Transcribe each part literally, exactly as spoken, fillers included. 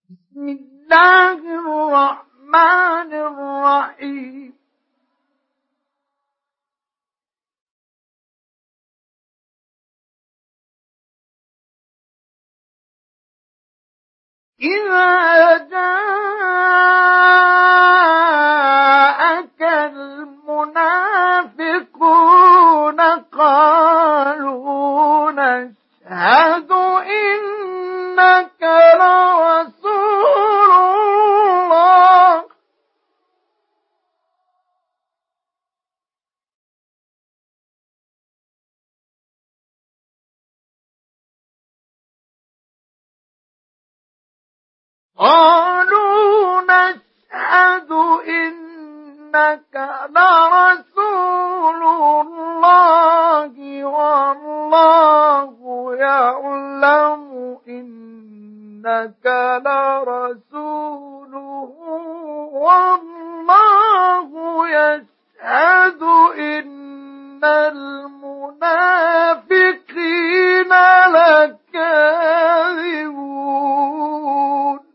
بسم الله الرحمن الرحيم. إذا جاءك المنافقون قالوا نشهد إنك لرسول الله قالوا نشهد إنك لرسول الله والله يعلم إنك لرسوله والله يشهد إن المنافقين لكاذبون.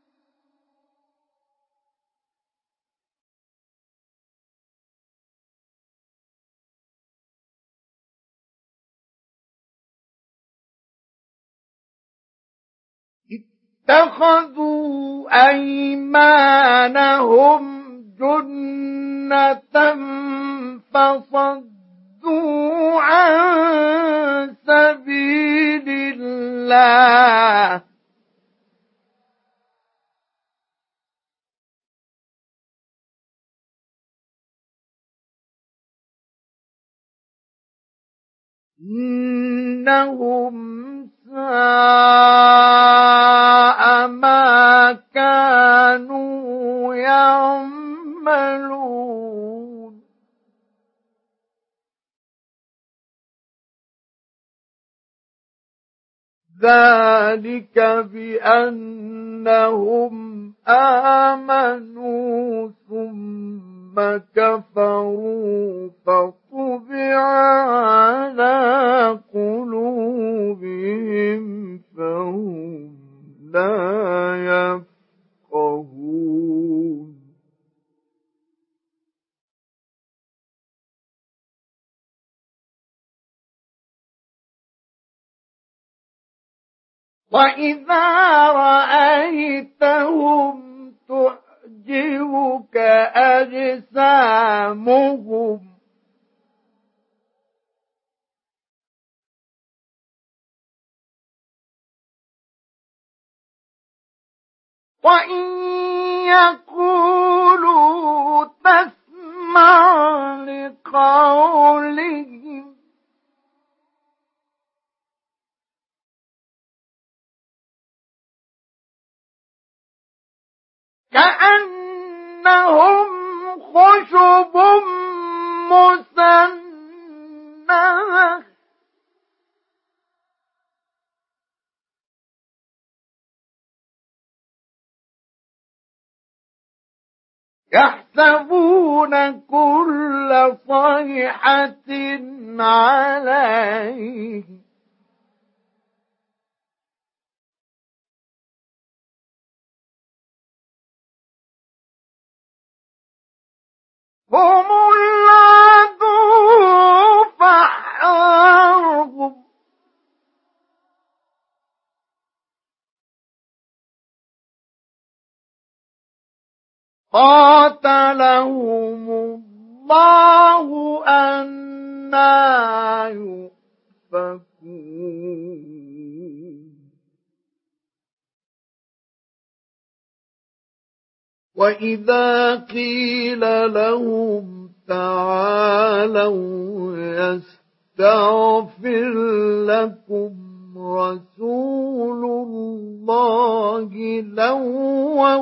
اتخذوا أيمانهم جنة فصدوا عن سبيل الله إنهم ساء ما كانوا يعملون. ذلك بأنهم آمنوا ثم كفروا فطبع على قلوبهم فهم لا يفقهون. وإذا رأيتهم تعجبك أجسامهم وإن يقولوا تسمع لقولهم كأنهم خشب مسندة يحسبون كل صيحة عليه هم العدو فاحذرهم قاتلهم الله أنى يؤفكون. وإذا قيل لهم تعالوا يستغفر لكم رسول الله لووا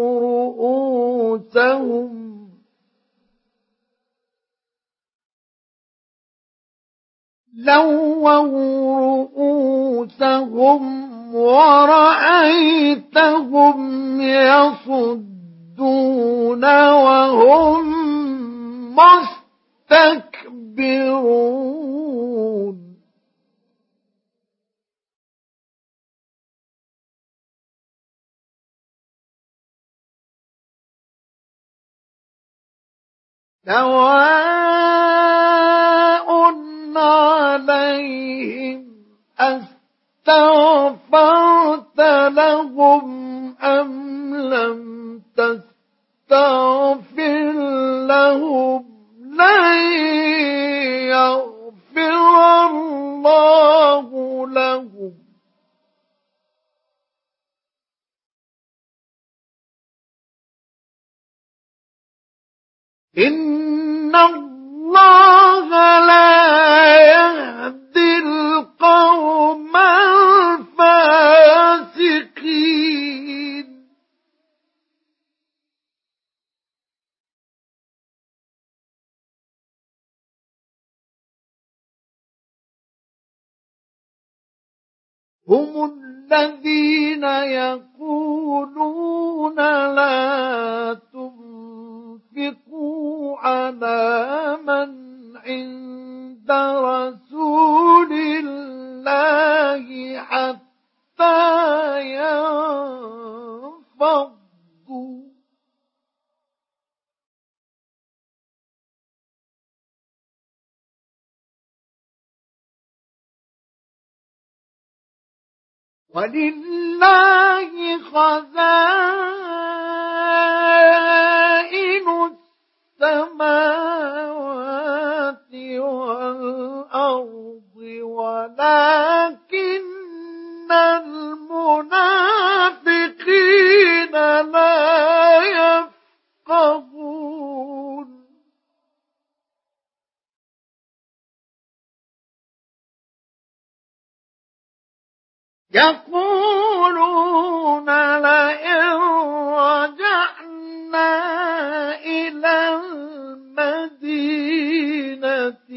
رؤوسهم لووا رؤوسهم ورأيتهم يصدون وهم مستكبرون. سواء عليهم أستغفرت لهم أم لم تستغفر لهم لن يغفر الله لهم إن الله لا يهدي القوم الفاسقين هم الذين يقولون لا تنفقوا على من عند رسول الله حتى ينفضوا ولله خزائن السماوات والأرض ولكن المنافقين لا يفقهون يقولون لئن رجعنا إلى المدينة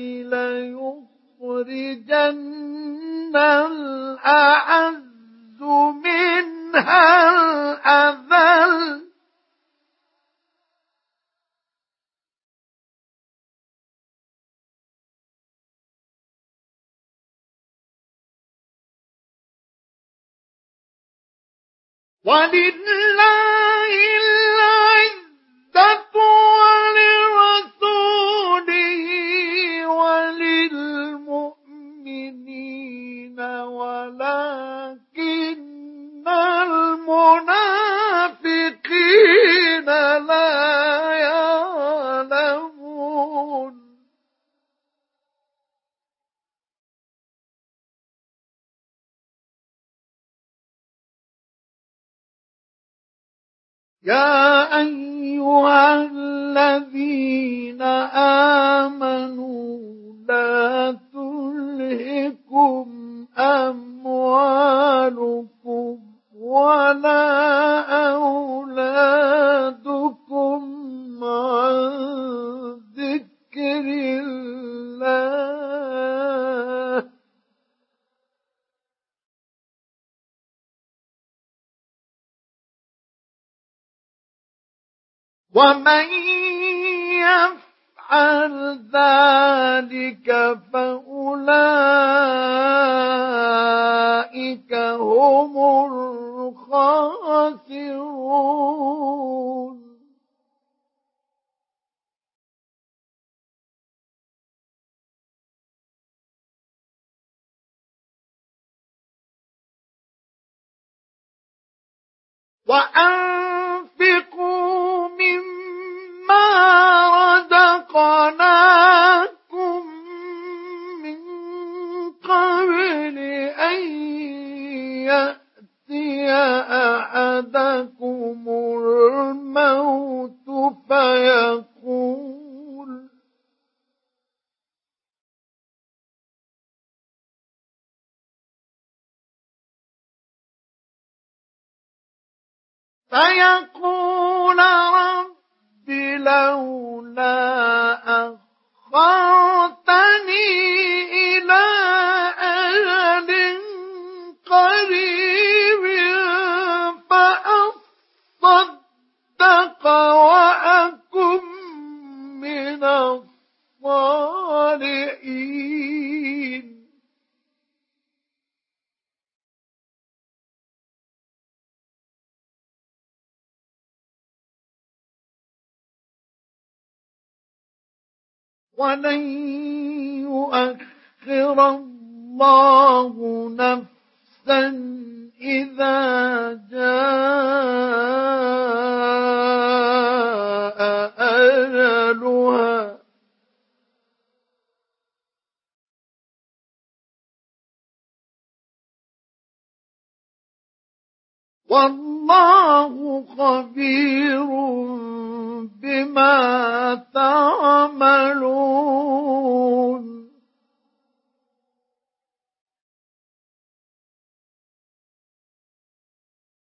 ليخرجن الأعز منها الأذل ولله العزة ولرسوله وللمؤمنين ولكن المنافقين لا يعلمون يا أيها الذين آمنوا لا تلهكم أموالكم ولا أولادكم عن ذكر الله ومن يفعل ذلك فأولئك هم الخاسرون وأنفقوا مما رزقناكم من قبل أن يأتي أحدكم الموت فيقول فيقول رب لولا أخرتني إلى أجل قريب فأصدق وأكن من الصالحين ولن يؤخر الله نفسا إذا جاء أجلها والله خبير